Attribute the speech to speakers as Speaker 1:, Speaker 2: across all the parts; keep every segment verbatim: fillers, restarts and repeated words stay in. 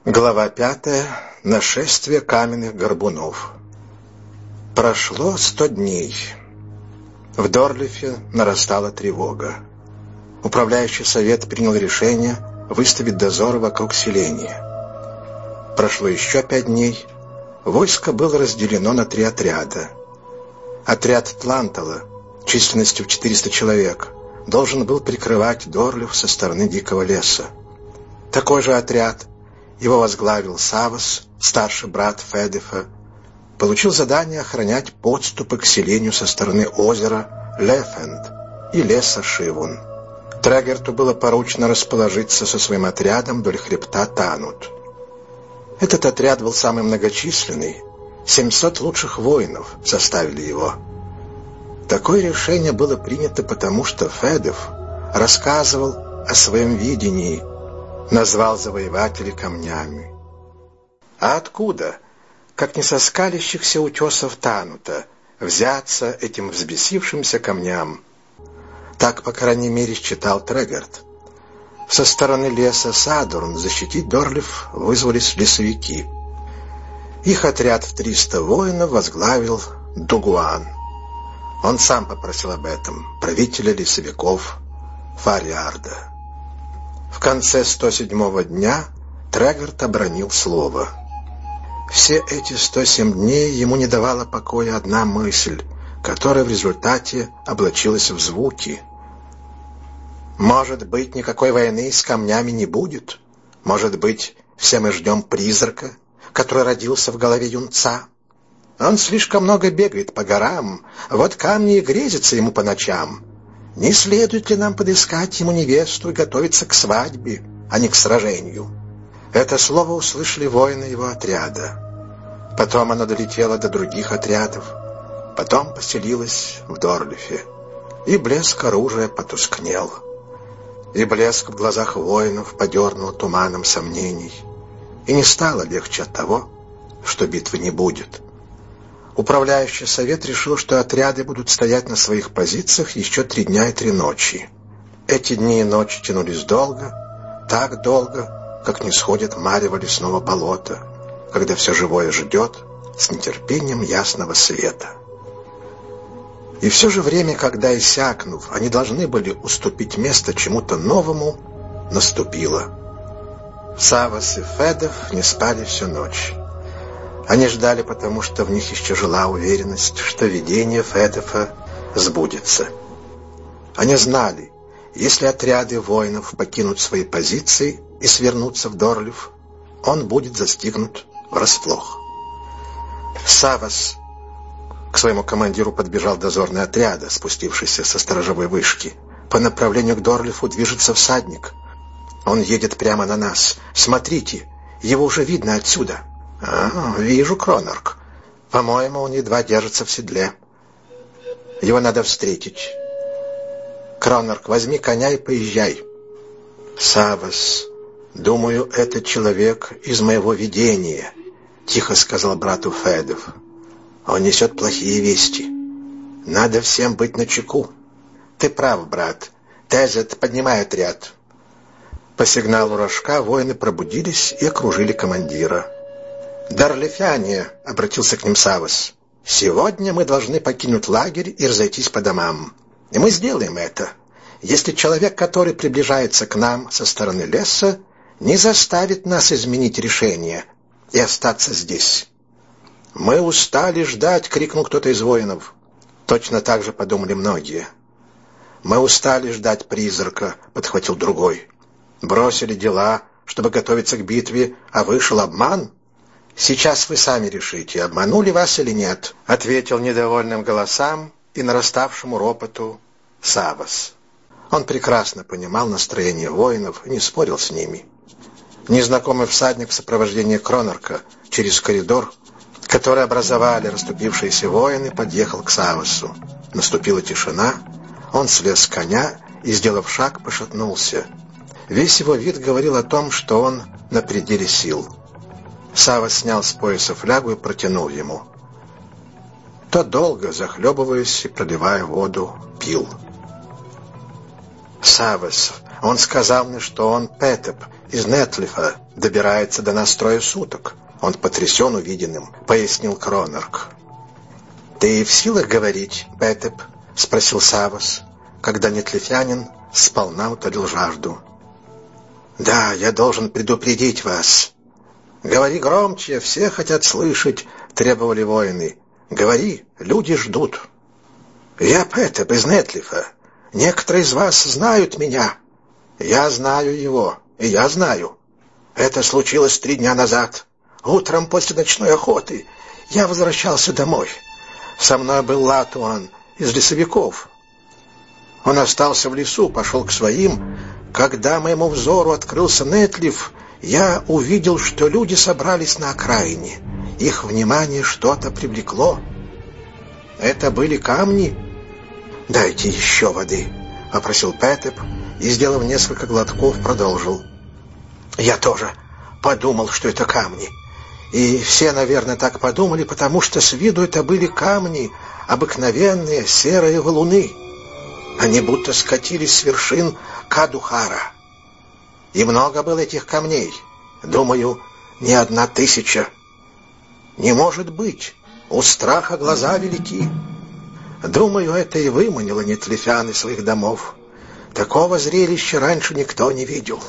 Speaker 1: Глава пятая. Нашествие каменных горбунов. Прошло сто дней. В Дорлифе нарастала тревога. Управляющий совет принял решение выставить дозоры вокруг селения. Прошло еще пять дней. Войско было разделено на три отряда. Отряд Тлантала, численностью в четыреста человек, должен был прикрывать Дорлиф со стороны Дикого леса. Такой же отряд, его возглавил Савос, старший брат Федефа, получил задание охранять подступы к селению со стороны озера Лефенд и леса Шивун. Трегерту было поручено расположиться со своим отрядом вдоль хребта Танут. Этот отряд был самый многочисленный, семьсот лучших воинов составили его. Такое решение было принято потому, что Федеф рассказывал о своем видении, назвал завоевателей камнями. А откуда, как не со скалящихся утесов Танута, взяться этим взбесившимся камням? Так, по крайней мере, считал Трегерт. Со стороны леса Садурн защитить Дорлиф вызвались лесовики. Их отряд в триста воинов возглавил Дугуан. Он сам попросил об этом правителя лесовиков Фариарда. В конце сто седьмого дня Трегерт обронил слово. Все эти сто семь дней ему не давала покоя одна мысль, которая в результате облачилась в звуки. Может быть, никакой войны с камнями не будет? Может быть, все мы ждем призрака, который родился в голове юнца? Он слишком много бегает по горам, вот камни и грезятся ему по ночам. Не следует ли нам подыскать ему невесту и готовиться к свадьбе, а не к сражению? Это слово услышали воины его отряда. Потом оно долетело до других отрядов, потом поселилось в Дорлифе, и блеск оружия потускнел. И блеск в глазах воинов подернул туманом сомнений, и не стало легче от того, что битвы не будет. Управляющий совет решил, что отряды будут стоять на своих позициях еще три дня и три ночи. Эти дни и ночи тянулись долго, так долго, как не сходит марево лесного болота, когда все живое ждет с нетерпением ясного света. И все же время, когда, иссякнув, они должны были уступить место чему-то новому, наступило. Савос и Федеф не спали всю ночь. Они ждали, потому что в них еще жила уверенность, что видение Федефа сбудется. Они знали, если отряды воинов покинут свои позиции и свернутся в Дорлиф, он будет застигнут врасплох. Савос к своему командиру подбежал дозорный отряда, спустившийся со сторожевой вышки. По направлению к Дорлифу движется всадник. Он едет прямо на нас. Смотрите, его уже видно отсюда. «А, вижу, Кронорк. По-моему, он едва держится в седле. Его надо встретить. Кронорк, возьми коня и поезжай». «Савос, думаю, это человек из моего видения», — тихо сказал брату Федеф. «Он несет плохие вести. Надо всем быть начеку». «Ты прав, брат. Тезет, поднимай отряд». По сигналу рожка воины пробудились и окружили командира. «Дорлифяне», — обратился к ним Савос, — «сегодня мы должны покинуть лагерь и разойтись по домам. И мы сделаем это, если человек, который приближается к нам со стороны леса, не заставит нас изменить решение и остаться здесь». «Мы устали ждать», — крикнул кто-то из воинов. Точно так же подумали многие. «Мы устали ждать призрака», — подхватил другой. «Бросили дела, чтобы готовиться к битве, а вышел обман?» «Сейчас вы сами решите, обманули вас или нет», — ответил недовольным голосам и нараставшему ропоту Савос. Он прекрасно понимал настроение воинов и не спорил с ними. Незнакомый всадник в сопровождении Кронорка через коридор, который образовали расступившиеся воины, подъехал к Савосу. Наступила тишина, он слез с коня и, сделав шаг, пошатнулся. Весь его вид говорил о том, что он на пределе сил. Савос снял с пояса флягу и протянул ему. Тот долго, захлебываясь и проливая воду, пил. «Савос, он сказал мне, что он Петеп, из Нетлифа добирается до нас трое суток. Он потрясен увиденным, пояснил Кронарк. «Ты в силах говорить, Петеп?» — спросил Савос, когда нетлифянин сполна утолил жажду. «Да, я должен предупредить вас». «Говори громче, все хотят слышать», — требовали воины. «Говори, люди ждут». «Я Петеп из Нетлифа. Некоторые из вас знают меня». «Я знаю его, и я знаю. Это случилось три дня назад. Утром после ночной охоты я возвращался домой. Со мной был Латуан из лесовиков. Он остался в лесу, пошел к своим. Когда моему взору открылся Нетлиф, я увидел, что люди собрались на окраине. Их внимание что-то привлекло. Это были камни. «Дайте еще воды», — попросил Петеп и, сделав несколько глотков, продолжил. «Я тоже подумал, что это камни. И все, наверное, так подумали, потому что с виду это были камни, обыкновенные серые валуны. Они будто скатились с вершин Кадухара. И много было этих камней. Думаю, не одна тысяча. Не может быть, у страха глаза велики. Думаю, это и выманило нетлифян из своих домов. Такого зрелища раньше никто не видел».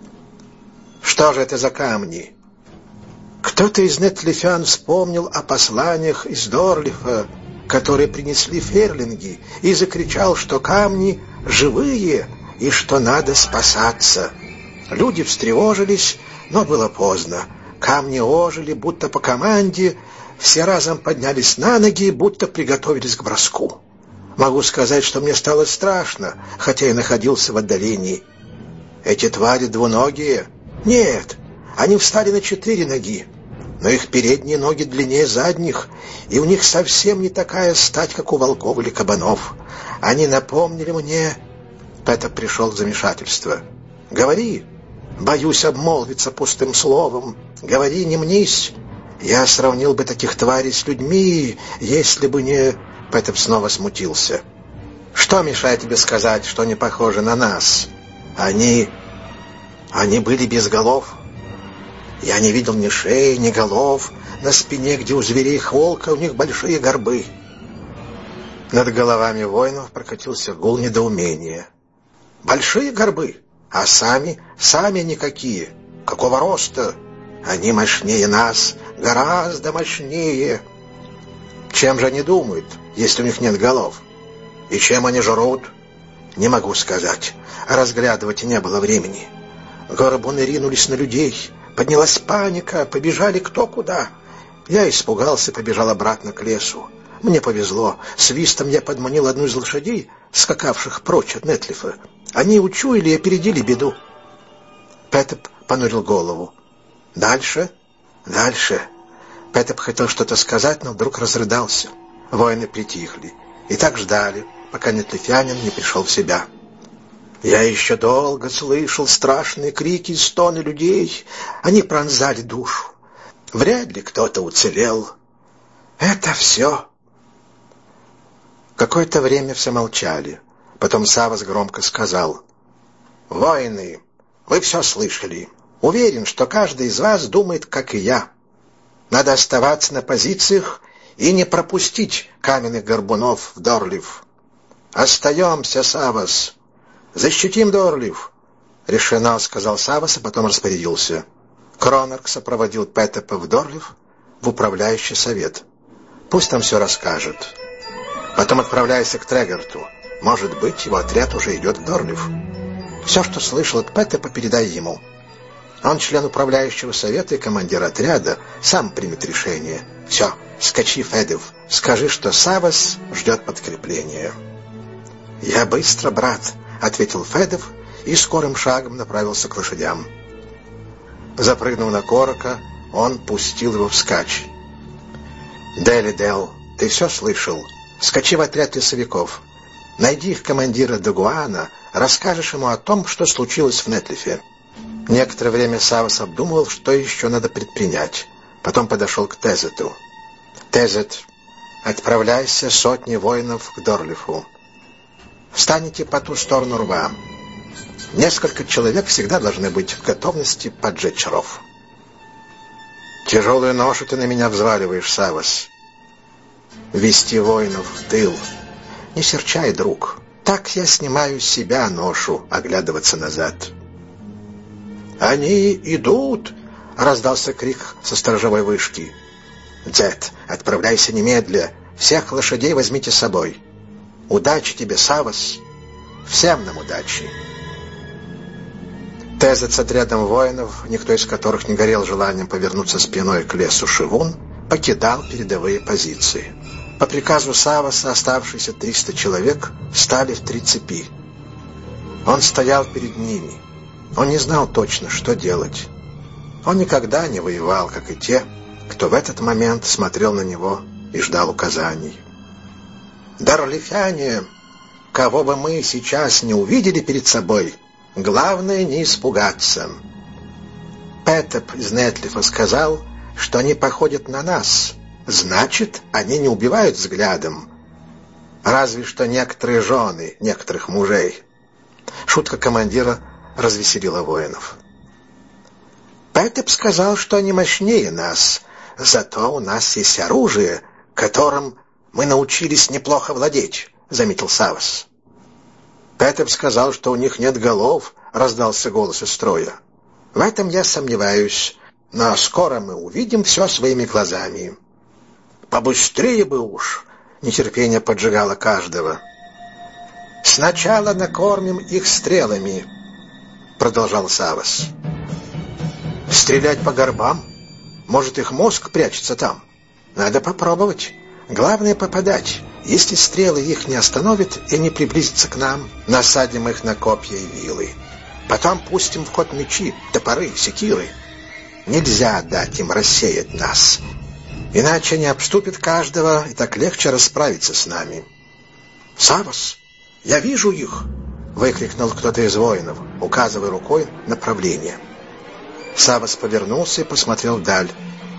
Speaker 1: «Что же это за камни?» Кто-то из нетлифян вспомнил о посланиях из Дорлифа, которые принесли ферлинги, и закричал, что камни живые и что надо спасаться. Люди встревожились, но было поздно. Камни ожили, будто по команде, все разом поднялись на ноги, будто приготовились к броску. Могу сказать, что мне стало страшно, хотя и находился в отдалении. Эти твари двуногие? Нет, они встали на четыре ноги, но их передние ноги длиннее задних, и у них совсем не такая стать, как у волков или кабанов. Они напомнили мне... Петеп пришел в замешательство. «Говори, боюсь обмолвиться пустым словом. Говори, не мнись. Я сравнил бы таких тварей с людьми, если бы не...» Петеп снова смутился. «Что мешает тебе сказать, что они похожи на нас? Они... они были без голов. Я не видел ни шеи, ни голов. На спине, где у зверей холка, у них большие горбы». Над головами воинов прокатился гул недоумения. «Большие горбы? А сами? Сами они какие? Какого роста? Они мощнее нас, гораздо мощнее». «Чем же они думают, если у них нет голов? И чем они жрут?» «Не могу сказать. Разглядывать не было времени. Горбуны ринулись на людей. Поднялась паника, побежали кто куда. Я испугался, побежал обратно к лесу. Мне повезло. Свистом я подманил одну из лошадей, скакавших прочь от Нетлифа. Они учуяли и опередили беду». Петеп понурил голову. «Дальше? Дальше». Петеп хотел что-то сказать, но вдруг разрыдался. Воины притихли и так ждали, пока нетлифянин не пришел в себя. «Я еще долго слышал страшные крики и стоны людей. Они пронзали душу. Вряд ли кто-то уцелел. Это все». Какое-то время все молчали. Потом Савос громко сказал: «Воины, вы все слышали. Уверен, что каждый из вас думает, как и я. Надо оставаться на позициях и не пропустить каменных горбунов в Дорлиф. Остаемся, Савос. Защитим Дорлиф». «Решено», — сказал Савос, а потом распорядился. Кронарк сопроводил Петепа в Дорлиф, в управляющий совет. Пусть там все расскажет. Потом отправляйся к Трегарту. Может быть, его отряд уже идет в Дорлиф. Все, что слышал от Петепа, передай ему. Он член управляющего совета и командир отряда, сам примет решение. Все, скачи, Федев, скажи, что Савос ждет подкрепления». «Я быстро, брат», — ответил Федев и скорым шагом направился к лошадям. Запрыгнув на Корока, он пустил его вскачь. «Делидел, ты все слышал? Скачи в отряд лесовиков. Найди их командира Дагуана, расскажешь ему о том, что случилось в Нетлифе». Некоторое время Савос обдумывал, что еще надо предпринять. Потом подошел к Тезету. «Тезет, отправляйся сотней воинов к Дорлифу. Встанете по ту сторону рва. Несколько человек всегда должны быть в готовности поджечь ров. Тяжелую ношу ты на меня взваливаешь, Савос. Вести воинов в тыл. Не серчай, друг. Так я снимаю с себя ношу, оглядываться назад. «Они идут!» — раздался крик со сторожевой вышки. «Дед, отправляйся немедля. Всех лошадей возьмите с собой. Удачи тебе, Савос. Всем нам удачи!» Тезет с отрядом воинов, никто из которых не горел желанием повернуться спиной к лесу Шивун, покидал передовые позиции. По приказу Савоса оставшиеся триста человек стали в три цепи. Он стоял перед ними. Он не знал точно, что делать. Он никогда не воевал, как и те, кто в этот момент смотрел на него и ждал указаний. «Дорлифяне, кого бы мы сейчас не увидели перед собой, главное не испугаться. Петеп из Нетлифа сказал, что они походят на нас. Значит, они не убивают взглядом. Разве что некоторые жены некоторых мужей». Шутка командира развеселила воинов. «Петеп сказал, что они мощнее нас, зато у нас есть оружие, которым мы научились неплохо владеть», — заметил Савос. «Петеп сказал, что у них нет голов», — раздался голос из строя. «В этом я сомневаюсь, но скоро мы увидим все своими глазами». «Побыстрее бы уж!» — нетерпение поджигало каждого. «Сначала накормим их стрелами», — продолжал Савос. «Стрелять по горбам? Может, их мозг прячется там? Надо попробовать. Главное — попадать. Если стрелы их не остановят и не приблизятся к нам, насадим их на копья и вилы. Потом пустим в ход мечи, топоры, секиры. Нельзя дать им рассеять нас, иначе они обступят каждого, и так легче расправиться с нами». «Савос, я вижу их!» — выкрикнул кто-то из воинов, указывая рукой направление. Савос повернулся и посмотрел вдаль.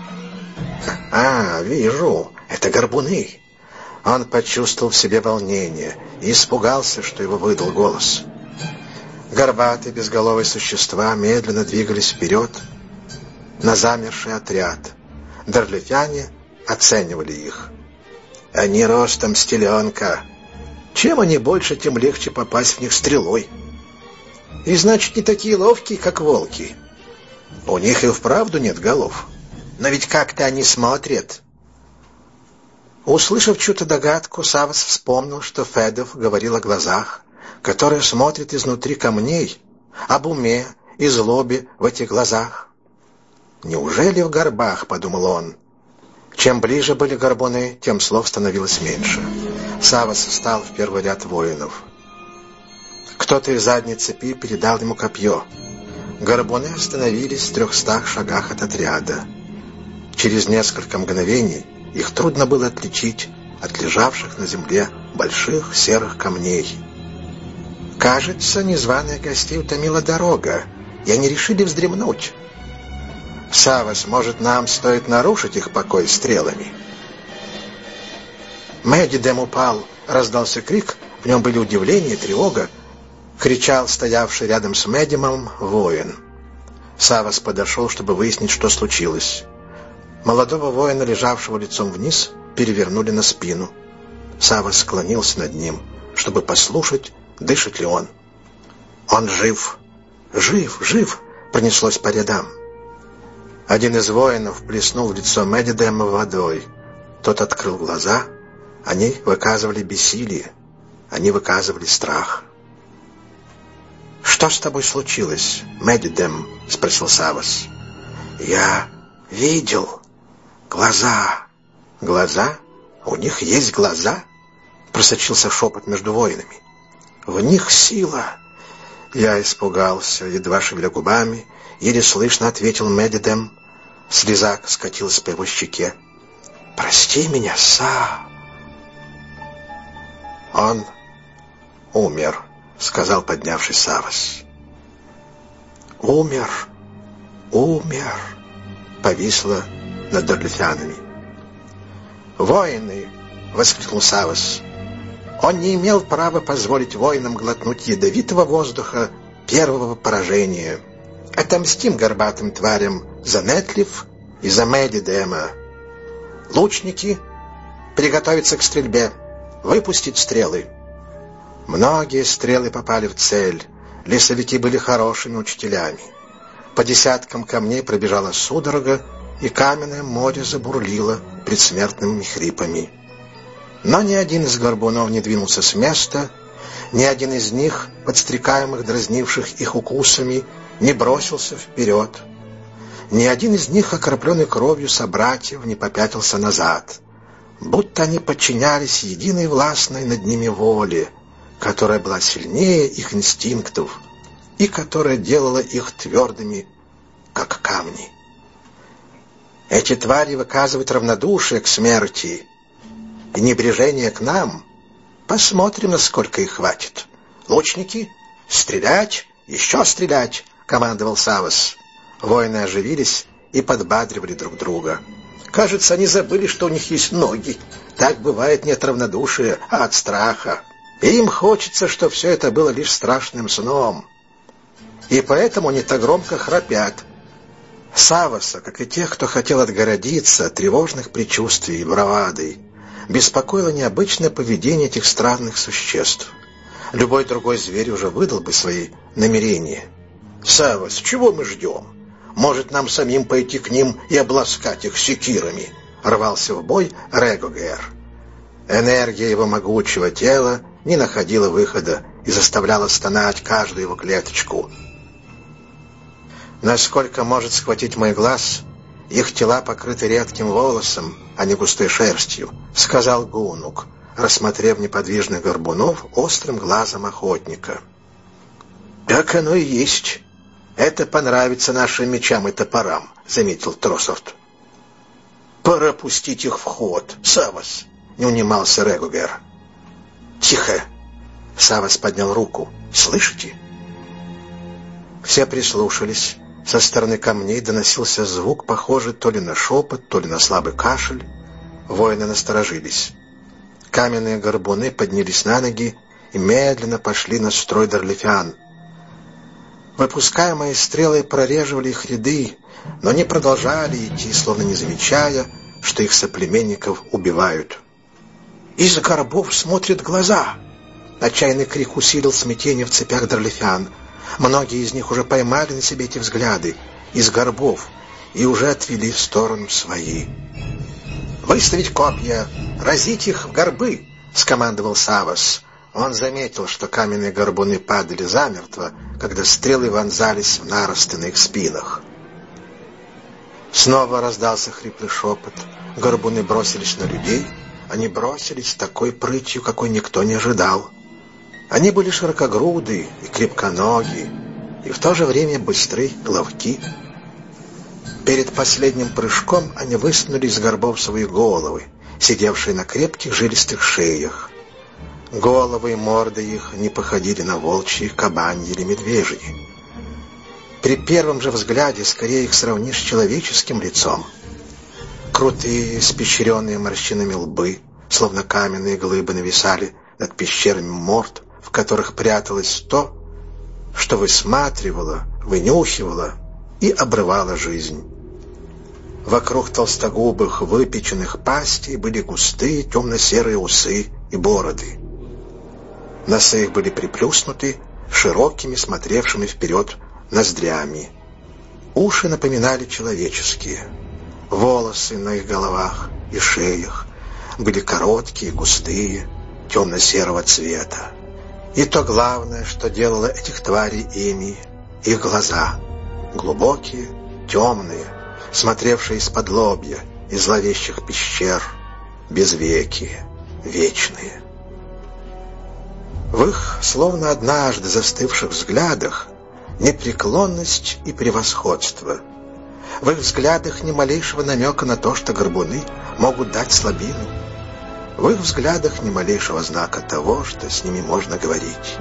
Speaker 1: «А, вижу, это горбуны». Он почувствовал в себе волнение и испугался, что его выдал голос. Горбатые безголовые существа медленно двигались вперед на замерший отряд. Дорлифяне оценивали их. «Они ростом с теленка. Чем они больше, тем легче попасть в них стрелой. И значит, не такие ловкие, как волки. У них и вправду нет голов. Но ведь как-то они смотрят». Услышав чью-то догадку, Савос вспомнил, что Федов говорил о глазах, которые смотрят изнутри камней, об уме и злобе в этих глазах. «Неужели в горбах?» — подумал он. Чем ближе были горбуны, тем слов становилось меньше. Савос встал в первый ряд воинов. Кто-то из задней цепи передал ему копье. Горбуны остановились в трехстах шагах от отряда. Через несколько мгновений их трудно было отличить от лежавших на земле больших серых камней. «Кажется, незваных гостей утомила дорога, и они решили вздремнуть. Савос, может, нам стоит нарушить их покой стрелами?» «Медидем упал!» — раздался крик, в нем были удивление и тревога. Кричал стоявший рядом с Медимом воин. Савос подошел, чтобы выяснить, что случилось. Молодого воина, лежавшего лицом вниз, перевернули на спину. Савос склонился над ним, чтобы послушать, дышит ли он. «Он жив! Жив! Жив!» — пронеслось по рядам. Один из воинов плеснул в лицо Медидема водой. Тот открыл глаза. Они выказывали бессилие. Они выказывали страх. «Что с тобой случилось, Медидем?» — спросил Савос. «Я видел глаза». «Глаза? У них есть глаза?» — просочился шепот между воинами. «В них сила». Я испугался, едва шевеля губами, еле слышно ответил Медидем. Слеза скатилась по его щеке. «Прости меня, Са». «Он умер», — сказал, поднявшись Савос. «Умер, умер», — повисло над дорлифянами. «Воины!» — воскликнул Савос. «Он не имел права позволить воинам глотнуть ядовитого воздуха первого поражения. Отомстим горбатым тварям за Нетлиф и за Медидема. Лучники, приготовиться к стрельбе, выпустить стрелы. Многие стрелы попали в цель. Лесовики были хорошими учителями. По десяткам камней пробежала судорога, и каменное море забурлило предсмертными хрипами. Но ни один из горбунов не двинулся с места, ни один из них, подстрекаемых, дразнивших их укусами, не бросился вперед. Ни один из них, окропленный кровью собратьев, не попятился назад, будто они подчинялись единой властной над ними воле, которая была сильнее их инстинктов и которая делала их твердыми, как камни. Эти твари выказывают равнодушие к смерти и небрежение к нам. Посмотрим, насколько их хватит. Лучники, стрелять, еще стрелять, командовал Савос. Воины оживились и подбадривали друг друга. Кажется, они забыли, что у них есть ноги. Так бывает не от равнодушия, а от страха. И им хочется, что все это было лишь страшным сном. И поэтому они так громко храпят. Савоса, как и тех, кто хотел отгородиться от тревожных предчувствий и бравадой, беспокоило необычное поведение этих странных существ. Любой другой зверь уже выдал бы свои намерения. «Савос, чего мы ждем? Может, нам самим пойти к ним и обласкать их секирами?» — рвался в бой Регогер. Энергия его могучего тела не находила выхода и заставляла стонать каждую его клеточку. Насколько может схватить мой глаз, их тела покрыты редким волосом, а не густой шерстью, — сказал Гунук, рассмотрев неподвижных горбунов острым глазом охотника. — Так оно и есть. Это понравится нашим мечам и топорам, — заметил Трософт. — Пора пустить их в ход, Савос, — не унимался Регогер. — Тихо! — Савос поднял руку. — Слышите? Все прислушались. Со стороны камней доносился звук, похожий то ли на шепот, то ли на слабый кашель. Воины насторожились. Каменные горбуны поднялись на ноги и медленно пошли на строй дорлифян. Выпускаемые стрелы прореживали их ряды, но они продолжали идти, словно не замечая, что их соплеменников убивают. «Из горбов смотрят глаза!» Отчаянный крик усилил смятение в цепях дорлифян. Многие из них уже поймали на себе эти взгляды из горбов и уже отвели в сторону свои. «Выставить копья! Разить их в горбы!» — скомандовал Савос. Он заметил, что каменные горбуны падали замертво, когда стрелы вонзались в наросты на их спинах. Снова раздался хриплый шепот. Горбуны бросились на людей. Они бросились с такой прытью, какой никто не ожидал. Они были широкогруды и крепконоги, и в то же время быстры и ловки. Перед последним прыжком они высунули из горбов свои головы, сидевшие на крепких жилистых шеях. Головы и морды их не походили на волчьи, кабаньи или медвежьи. При первом же взгляде скорее их сравнишь с человеческим лицом. Крутые, испещренные морщинами лбы, словно каменные глыбы, нависали над пещерами морд, в которых пряталось то, что высматривало, вынюхивало и обрывало жизнь. Вокруг толстогубых, выпеченных пастей были густые темно-серые усы и бороды. Носы их были приплюснуты широкими, смотревшими вперед ноздрями. Уши напоминали человеческие. Волосы на их головах и шеях были короткие, густые, темно-серого цвета. И то главное, что делало этих тварей ими, их глаза, глубокие, темные, смотревшие из-под лобья, из зловещих пещер, безвекие, вечные. В их, словно однажды застывших взглядах, непреклонность и превосходство. В их взглядах ни малейшего намека на то, что горбуны могут дать слабину. В их взглядах ни малейшего знака того, что с ними можно говорить.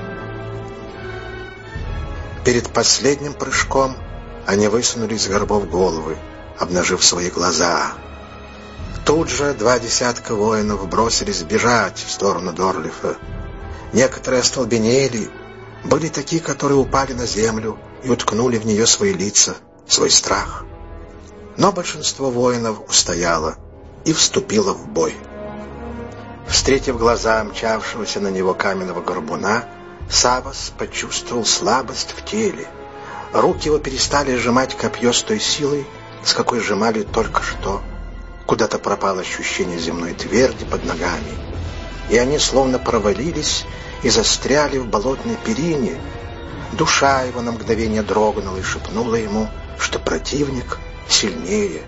Speaker 1: Перед последним прыжком они высунули из горбов головы, обнажив свои глаза. Тут же два десятка воинов бросились бежать в сторону Дорлифа. Некоторые остолбенели, Были такие, которые упали на землю и уткнули в нее свои лица, свой страх. Но большинство воинов устояло и вступило в бой. Встретив глаза мчавшегося на него каменного горбуна, Савос почувствовал слабость в теле. Руки его перестали сжимать копье с той силой, с какой сжимали только что. Куда-то пропало ощущение земной тверди под ногами, и они словно провалились и застряли в болотной перине. Душа его на мгновение дрогнула и шепнула ему, что противник сильнее.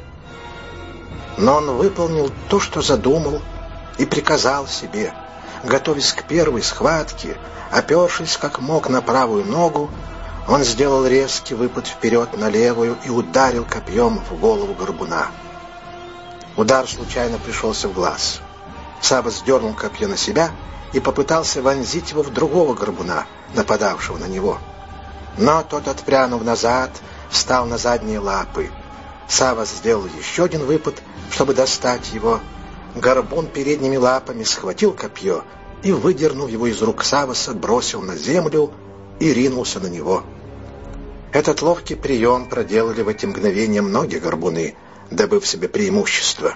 Speaker 1: Но он выполнил то, что задумал, и приказал себе, готовясь к первой схватке, опершись как мог на правую ногу, он сделал резкий выпад вперед на левую и ударил копьем в голову горбуна. Удар случайно пришелся в глаз. Савос дернул копье на себя и попытался вонзить его в другого горбуна, нападавшего на него. Но тот, отпрянув назад, встал на задние лапы. Савос сделал еще один выпад, чтобы достать его. Горбун передними лапами схватил копье и, выдернув его из рук Савоса, бросил на землю и ринулся на него. Этот ловкий прием проделали в эти мгновения многие горбуны, добыв себе преимущество.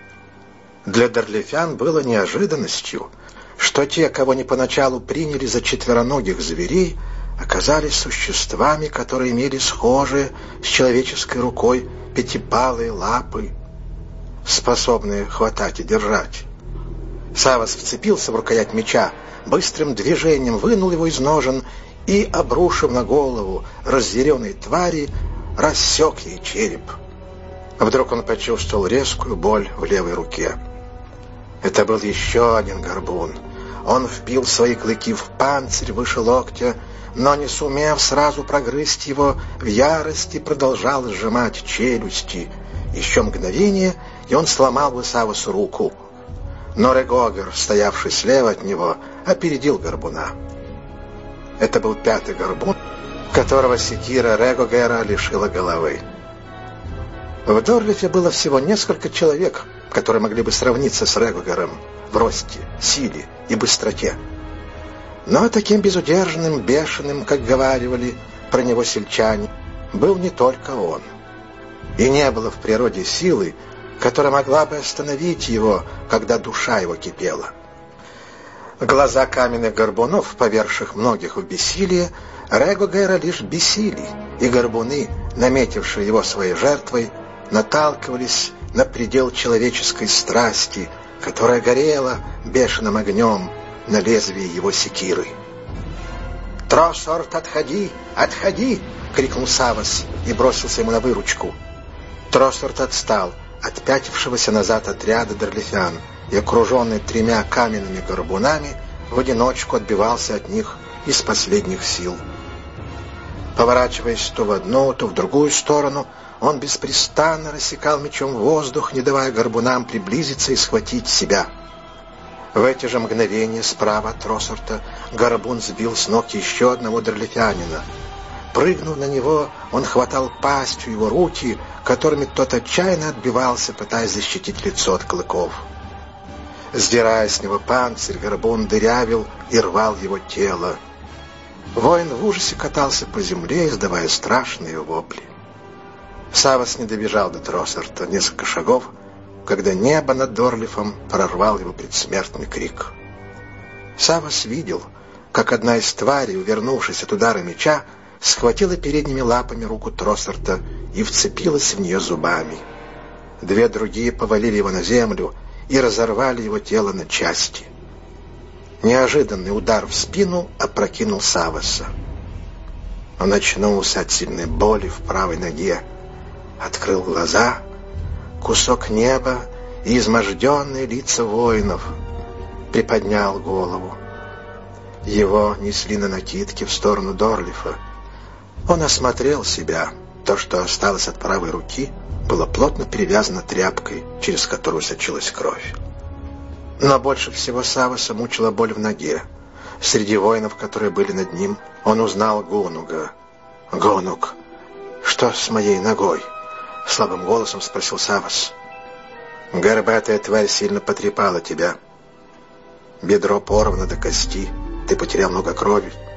Speaker 1: Для дорлифян было неожиданностью, что те, кого они поначалу приняли за четвероногих зверей, оказались существами, которые имели схожие с человеческой рукой пятипалые лапы, способные хватать и держать. Савос вцепился в рукоять меча, быстрым движением вынул его из ножен и, обрушив на голову разъяренной твари, рассек ей череп. Вдруг он почувствовал резкую боль в левой руке. Это был еще один горбун. Он впил свои клыки в панцирь выше локтя, но, не сумев сразу прогрызть его, в ярости продолжал сжимать челюсти. Еще мгновение, и он сломал бы Савосу руку. Но Регогер, стоявший слева от него, опередил горбуна. Это был пятый горбун, которого секира Регогера лишила головы. В Дорлифе было всего несколько человек, которые могли бы сравниться с Регогером в росте, силе и быстроте. Но таким безудержным, бешеным, как говаривали про него сельчане, был не только он. И не было в природе силы, которая могла бы остановить его, когда душа его кипела. Глаза каменных горбунов, повергших многих в бессилие, Регогера лишь бесили, и горбуны, наметившие его своей жертвой, наталкивались на предел человеческой страсти, которая горела бешеным огнем на лезвии его секиры. «Тросорт, отходи! Отходи!» — крикнул Савос и бросился ему на выручку. Тросорт отстал от пятившегося назад отряда дорлифян и, окруженный тремя каменными горбунами, в одиночку отбивался от них из последних сил. Поворачиваясь то в одну, то в другую сторону, он беспрестанно рассекал мечом воздух, не давая горбунам приблизиться и схватить себя. В эти же мгновения справа от Тросорта горбун сбил с ног еще одного дорлифянина. Прыгнув на него, он хватал пастью его руки, которыми тот отчаянно отбивался, пытаясь защитить лицо от клыков. Сдирая с него панцирь, горбун дырявил и рвал его тело. Воин в ужасе катался по земле, издавая страшные вопли. Савос не добежал до Тросорта несколько шагов, когда небо над Дорлифом прорвал его предсмертный крик. Савос видел, как одна из тварей, увернувшись от удара меча, схватила передними лапами руку Тросорта и вцепилась в нее зубами. Две другие повалили его на землю и разорвали его тело на части. Неожиданный удар в спину опрокинул Савоса. Он очнулся от сильной боли в правой ноге, открыл глаза, кусок неба и изможденные лица воинов, приподнял голову. Его несли на накидке в сторону Дорлифа. Он осмотрел себя. То, что осталось от правой руки, было плотно перевязано тряпкой, через которую сочилась кровь. Но больше всего Савоса мучила боль в ноге. Среди воинов, которые были над ним, он узнал Гунуга. «Гунуг, что с моей ногой?» — слабым голосом спросил Савос. «Горбатая тварь сильно потрепала тебя. Бедро порвано до кости, ты потерял много крови.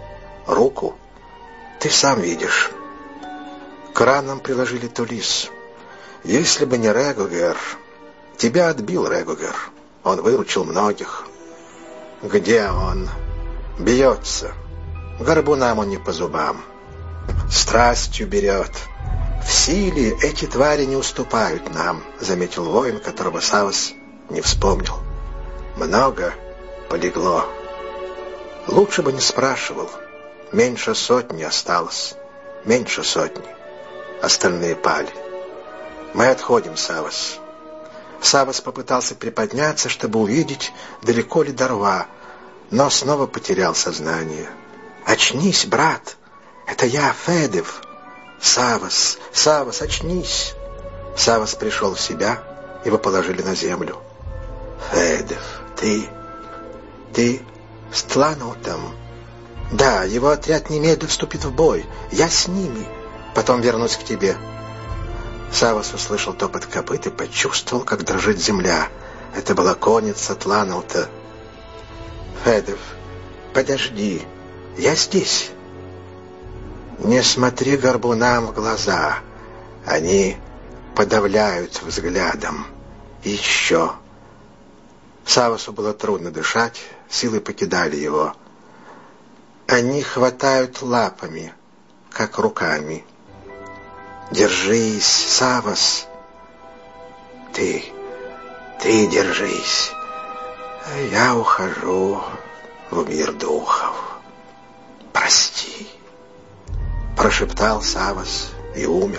Speaker 1: руку. Ты сам видишь. К ранам приложили Тулис. Если бы не Регугер, тебя отбил Регугер. Он выручил многих. Где он? Бьется. Горбунам он не по зубам. Страстью берет. В силе эти твари не уступают нам, заметил воин, которого Савос не вспомнил. Много полегло. Лучше бы не спрашивал. Меньше сотни осталось. Меньше сотни. Остальные пали. Мы отходим, Савос. Савос попытался приподняться, чтобы увидеть, далеко ли до рва, но снова потерял сознание. «Очнись, брат! Это я, Федев!» «Савос! Савос, очнись!» Савос пришел в себя, его положили на землю. «Федев, ты... ты с Тланаутом?» «Да, его отряд немедленно вступит в бой. Я с ними. Потом вернусь к тебе». Савос услышал топот копыт и почувствовал, как дрожит земля. Это была конница Тланаута. «Федев, подожди, я здесь». «Не смотри горбунам в глаза. Они подавляют взглядом. И еще». Савосу было трудно дышать, силы покидали его. «Они хватают лапами, как руками». «Держись, Савос!» «Ты, ты держись! Я ухожу в мир духов. Прости!» Прошептал Савос и умер.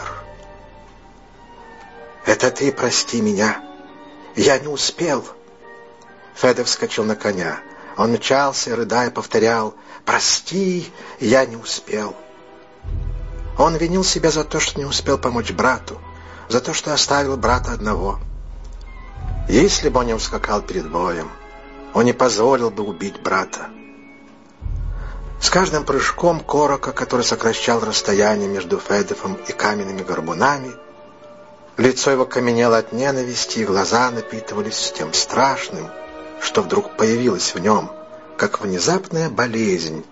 Speaker 1: «Это ты прости меня! Я не успел!» Федев вскочил на коня. Он мчался, рыдая, повторял: «Прости, я не успел!» Он винил себя за то, что не успел помочь брату, за то, что оставил брата одного. Если бы он не ускакал перед боем, он не позволил бы убить брата. С каждым прыжком Корока, который сокращал расстояние между Федефом и каменными горбунами, лицо его каменело от ненависти, и глаза напитывались тем страшным, что вдруг появилось в нем, как внезапная болезнь,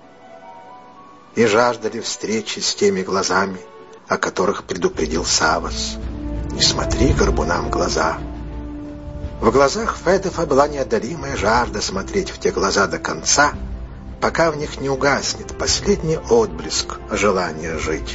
Speaker 1: и жаждали встречи с теми глазами, о которых предупредил Савос. «Не смотри горбунам в глаза». В глазах Федефа была неодолимая жажда смотреть в те глаза до конца, пока в них не угаснет последний отблеск желания жить.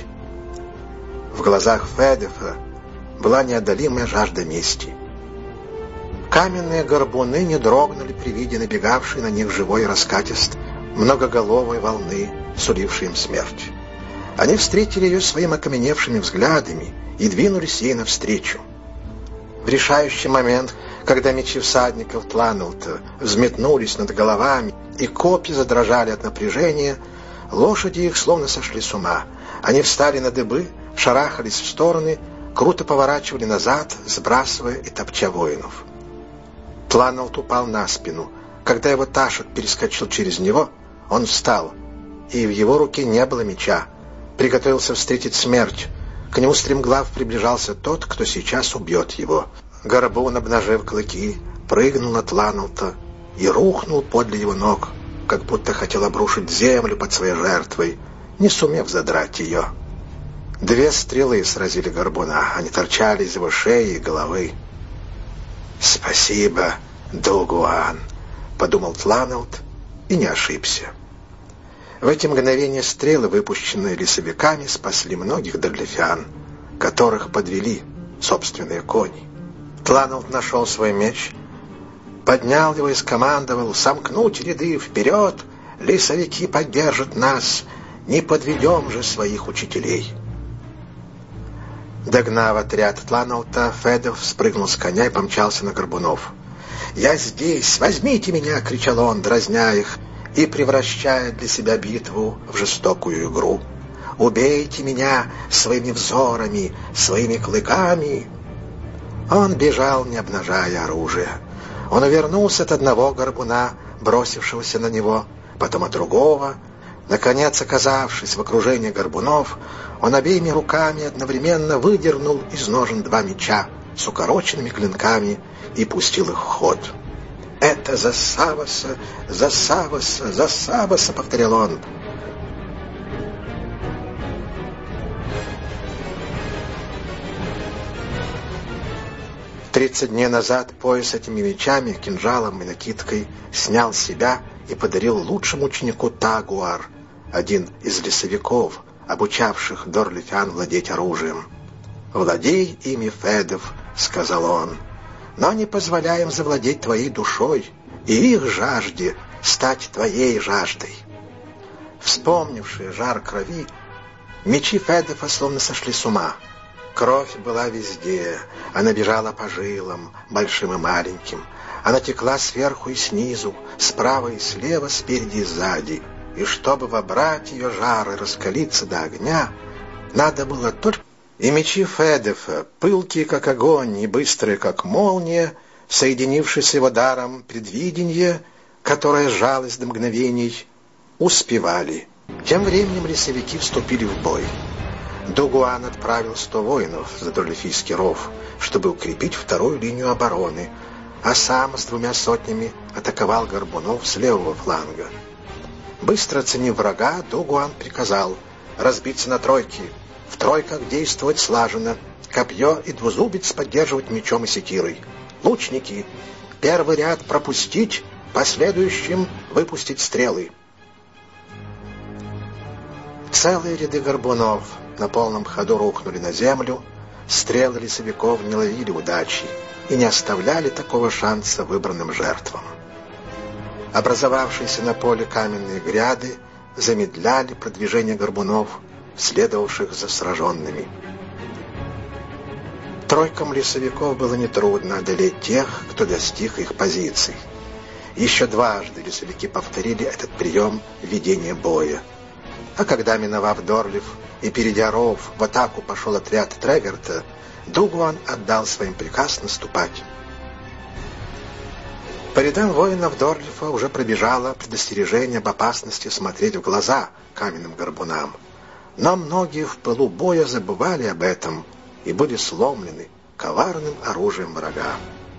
Speaker 1: В глазах Федефа была неодолимая жажда мести. Каменные горбуны не дрогнули при виде набегавшей на них живой и раскатист многоголовой волны, сулившей им смерть. Они встретили ее своими окаменевшими взглядами и двинулись ей навстречу. В решающий момент, когда мечи всадников Тланаута взметнулись над головами и копья задрожали от напряжения, лошади их словно сошли с ума. Они встали на дыбы, шарахались в стороны, круто поворачивали назад, сбрасывая и топча воинов. Тланаут упал на спину. Когда его Ташек перескочил через него, он встал, и в его руке не было меча. Приготовился встретить смерть. К нему стремглав приближался тот, кто сейчас убьет его. Горбун, обнажив клыки, прыгнул на Тланаута и рухнул подле его ног, как будто хотел обрушить землю под своей жертвой, не сумев задрать ее. Две стрелы сразили горбуна, они торчали из его шеи и головы. «Спасибо, Дугуан», — подумал Тланаут и не ошибся. В эти мгновения стрелы, выпущенные лесовиками, спасли многих дорлефян, которых подвели собственные кони. Тланаут нашел свой меч, поднял его и скомандовал: «Сомкнуть ряды, вперед! Лесовики поддержат нас, не подведем же своих учителей!» Догнав отряд Тланаута, Федев спрыгнул с коня и помчался на горбунов. «Я здесь! Возьмите меня!» — кричал он, дразня их и превращая для себя битву в жестокую игру. «Убейте меня своими взорами, своими клыками!» Он бежал, не обнажая оружие. Он увернулся от одного горбуна, бросившегося на него, потом от другого. Наконец, оказавшись в окружении горбунов, он обеими руками одновременно выдернул из ножен два меча с укороченными клинками и пустил их в ход. «Это за Савоса, за Савоса, за Савоса!» — повторял он. Тридцать дней назад пояс этими мечами, кинжалом и накидкой снял с себя и подарил лучшему ученику Тагуар, один из лесовиков, обучавших дорлифян владеть оружием. «Владей ими, Федов», — сказал он, — «но не позволяем завладеть твоей душой и их жажде стать твоей жаждой». Вспомнившие жар крови, мечи Федова словно сошли с ума. Кровь была везде, она бежала по жилам, большим и маленьким. Она текла сверху и снизу, справа и слева, спереди и сзади. И чтобы вобрать ее жар и раскалиться до огня, надо было только... И мечи Федефа, пылкие как огонь и быстрые как молния, соединившись с его даром предвидения, которое сжалось до мгновений, успевали. Тем временем лесовики вступили в бой. Дугуан отправил сто воинов за Дорлифийский ров, чтобы укрепить вторую линию обороны, а сам с двумя сотнями атаковал горбунов с левого фланга. Быстро оценив врага, Дугуан приказал разбиться на тройки, в тройках действовать слаженно, копье и двузубец поддерживать мечом и секирой. Лучники, первый ряд пропустить, последующим выпустить стрелы. Целые ряды горбунов на полном ходу рухнули на землю, стрелы лесовиков не ловили удачи и не оставляли такого шанса выбранным жертвам. Образовавшиеся на поле каменные гряды замедляли продвижение горбунов, следовавших за сраженными. Тройкам лесовиков было нетрудно одолеть тех, кто достиг их позиций. Еще дважды лесовики повторили этот прием ведения боя. А когда, миновав Дорлиф и перейдя ров, в атаку пошел отряд Трегарта, Дугуан отдал своим приказ наступать. По рядам воинов Дорлифа уже пробежало предостережение об опасности смотреть в глаза каменным горбунам. Но многие в пылу боя забывали об этом и были сломлены коварным оружием врага.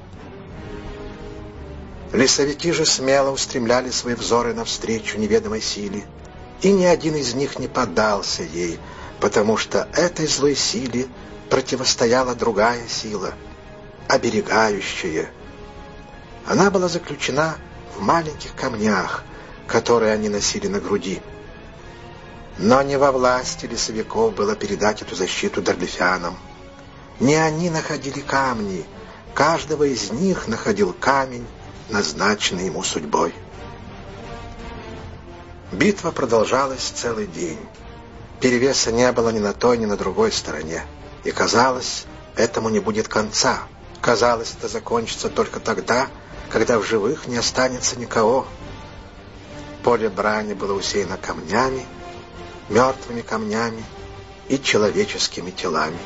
Speaker 1: Лесовики же смело устремляли свои взоры навстречу неведомой силе, и ни один из них не поддался ей, потому что этой злой силе противостояла другая сила, оберегающая. Она была заключена в маленьких камнях, которые они носили на груди. Но не во власти лесовиков было передать эту защиту дорлифянам. Не они находили камни, каждого из них находил камень, назначенный ему судьбой. Битва продолжалась целый день. Перевеса не было ни на той, ни на другой стороне. И казалось, этому не будет конца. Казалось, это закончится только тогда, когда в живых не останется никого. Поле брани было усеяно камнями, мертвыми камнями и человеческими телами.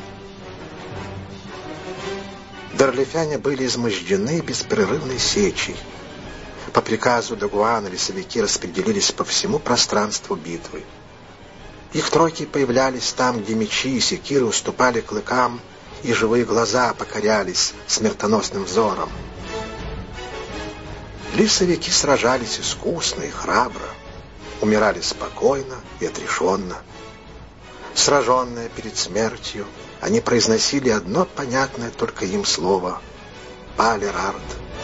Speaker 1: Дорлифяне были измождены беспрерывной сечей. По приказу Дугуана лесовики распределились по всему пространству битвы. Их тройки появлялись там, где мечи и секиры уступали клыкам, и живые глаза покорялись смертоносным взором. Лесовики сражались искусно и храбро, умирали спокойно и отрешенно. Сраженные перед смертью, они произносили одно понятное только им слово — «Палерард».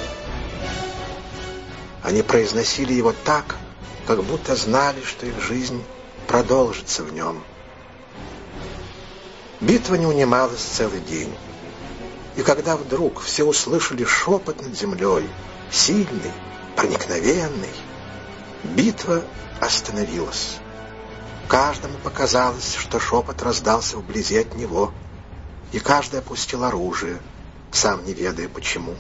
Speaker 1: Они произносили его так, как будто знали, что их жизнь продолжится в нем. Битва не унималась целый день. И когда вдруг все услышали шепот над землей, сильный, проникновенный, битва остановилась. Каждому показалось, что шепот раздался вблизи от него, и каждый опустил оружие, сам не ведая почему.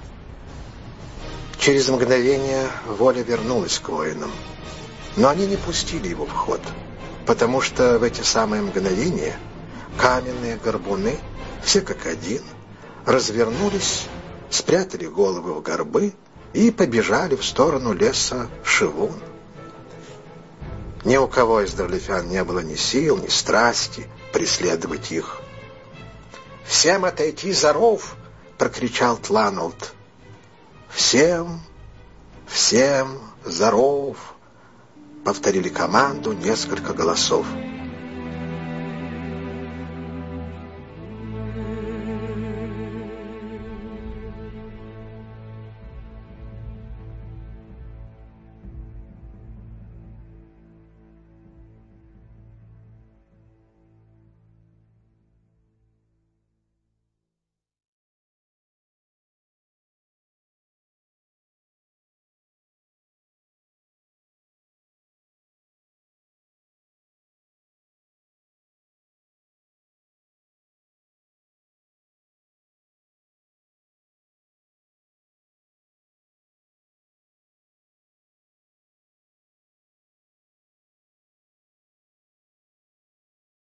Speaker 1: Через мгновение воля вернулась к воинам, но они не пустили его в ход, потому что в эти самые мгновения каменные горбуны, все как один, развернулись, спрятали головы в горбы и побежали в сторону леса Шивун. Ни у кого из дорлифян не было ни сил, ни страсти преследовать их. «Всем отойти за ров!» — прокричал Тланалд. «Всем, всем за ров!» — повторили команду несколько голосов.